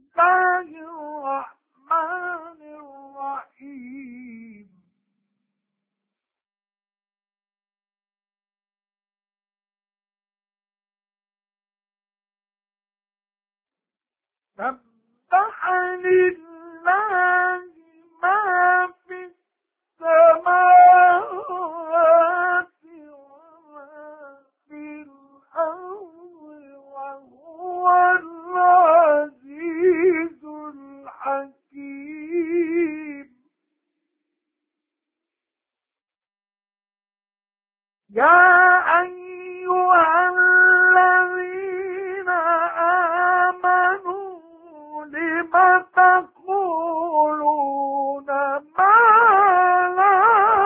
الله الرحمن الرحيم سبح لله ما في السماوات وما في الأرض وهو العزيز الحكيم يا أيها الذين آمنوا لم تقولون ما لا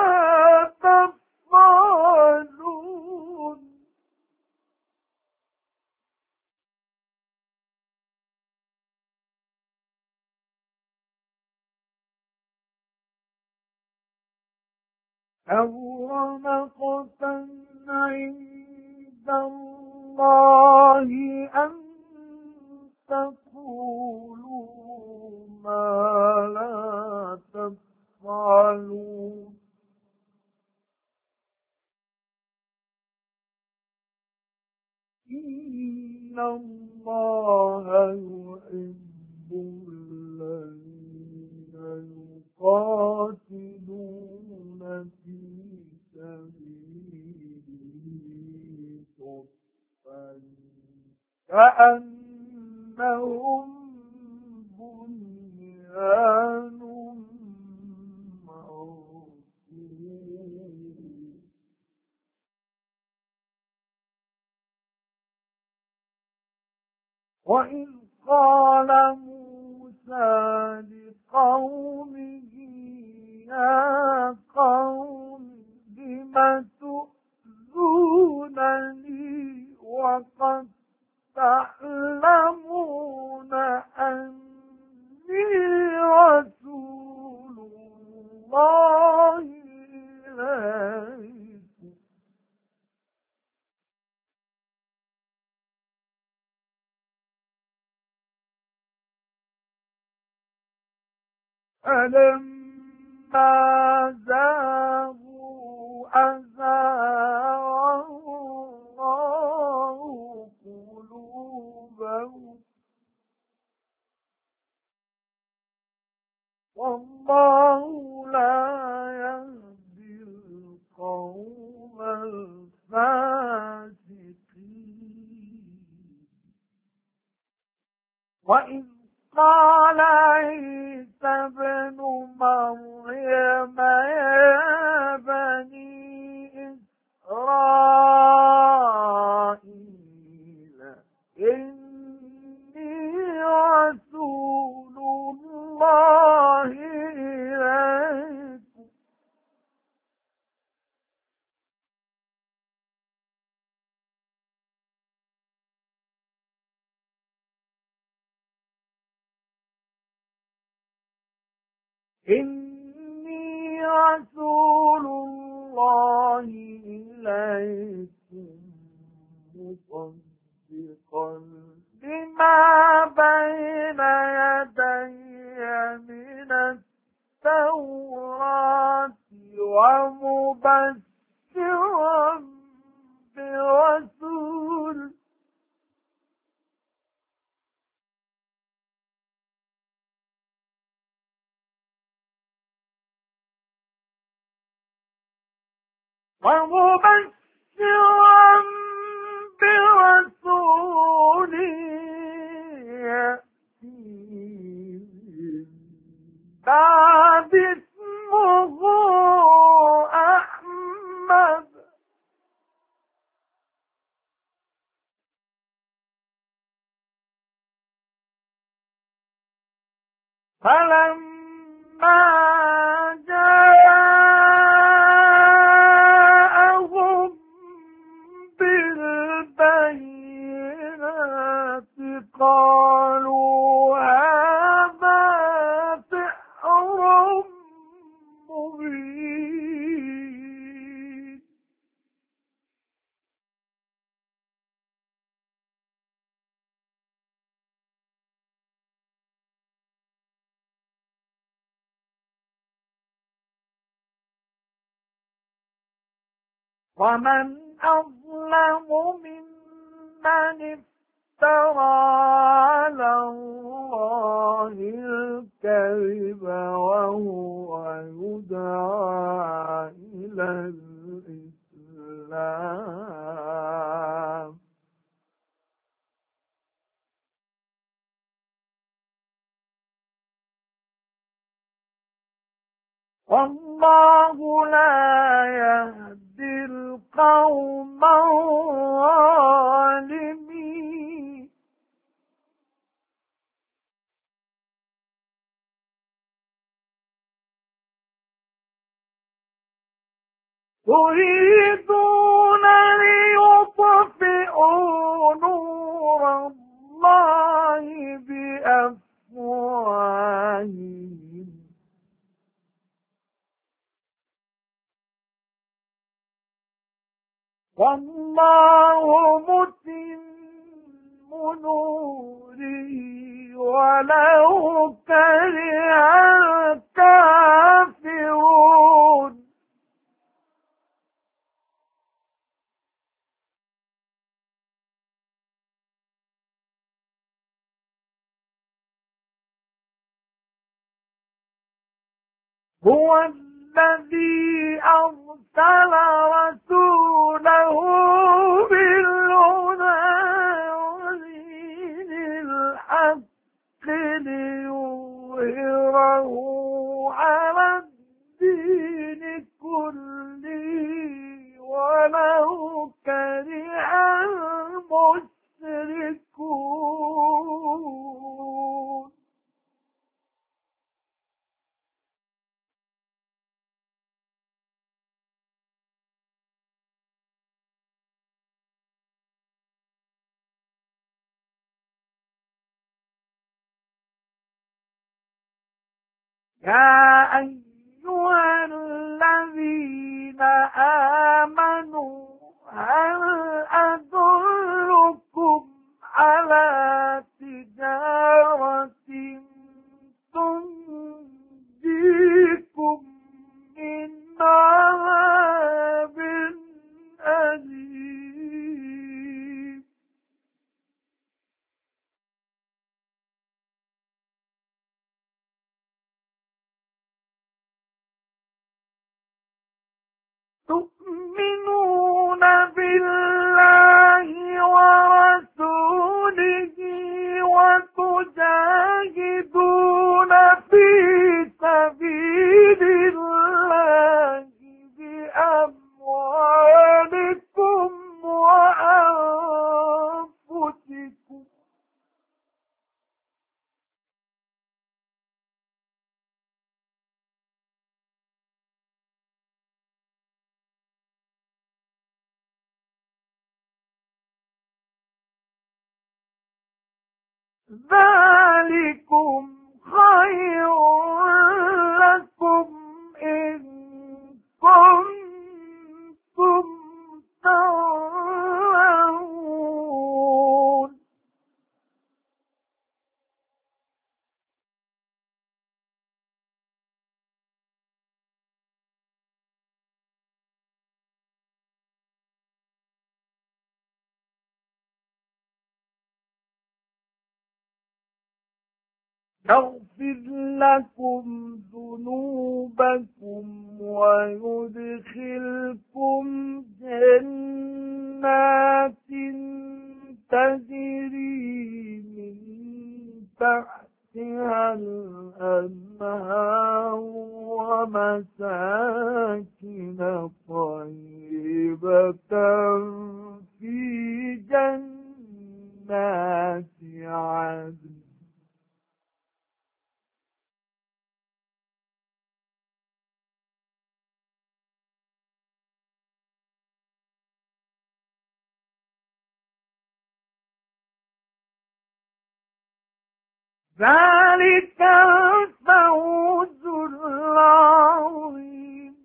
تفعلون كبر مقتا عند الله أن تقولوا ما لا تفعلون إن الله يحب الذين يقاتلون في سبيله صفا كأنهم بنيان مرصوص وإذ قال موسى لقومه يا قوم لم تؤذونني وقد تعلمون أني رسول الله إليكم فلما زاغوا أزاغ الله قلوبهم والله لا يهدي القوم الفاسقين وإذ قال عيسى ابن مريم يا بني إسرائيل إني رسول الله إليكم إني رسول الله إليكم مصدقا لما بين يدي من التوراة ومبشرا برسول يأتي من بعد اسمه أحمد فلما جاءهم بالبينات قالوا هذا سحر مبين ومن أظلم ممن افترى على الله الكذب وهو يدعى إلى الإسلام. والله لا يهدي القوم الظالمين. يريدون ليطفئوا نور الله بأفواههم والله متم نوره ولو كره الكافرون. هو الذي أرسل رسوله بالهدى ودين الحق ليظهره على الدين كله ولو كره المشركون. يا أيها الذين آمنوا هل أدلكم على تجارة تنجيكم من عذاب أليم. تؤمنون بالله ورسوله وتجاهدون في سبيل الله بأموالكم وأنفسكم. ذلكم خير لكم إن كنتم تعلمون. يغفر لكم ذنوبكم ويدخلكم جنات تجري من تحتها الأنهار ومساكن طيبة في جنات عدن. ذلك الفوز العظيم.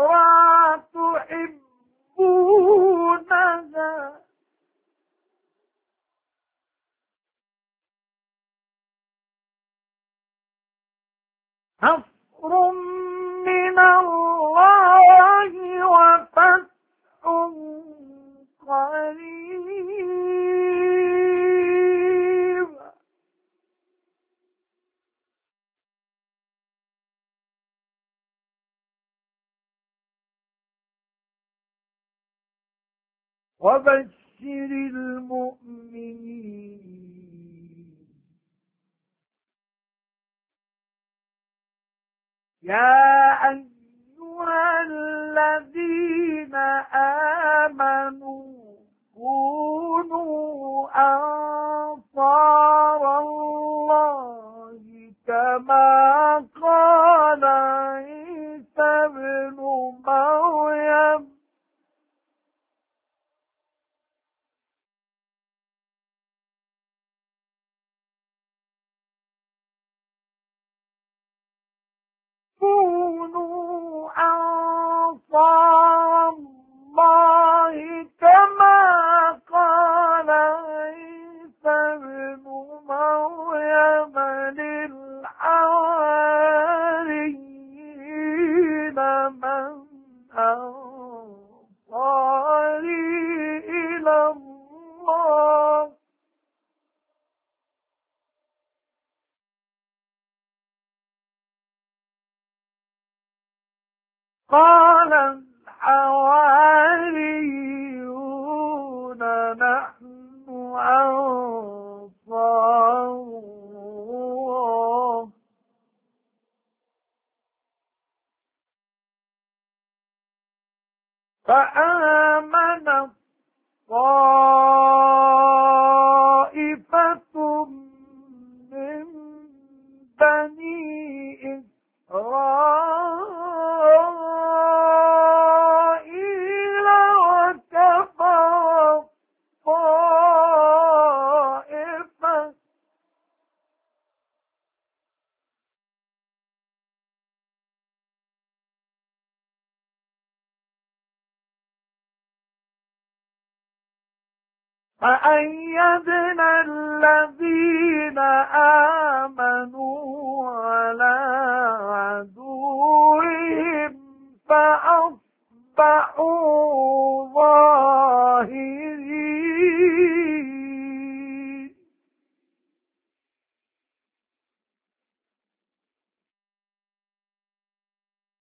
وأخرى تحبونها نصر من الله وفتح قريب. وبشر المؤمنين. يا أيها الذين آمنوا كونوا أنصار الله كما قال عيسى ابن مريم كونوا أنصار الله كما قال عيسى ابن مريم للحواريين من أنصاري إلى الله قال الحواريون نحن أنصار الله فآمن طائفة من بني إسرائيل وكفر طائفة فأيدنا الذين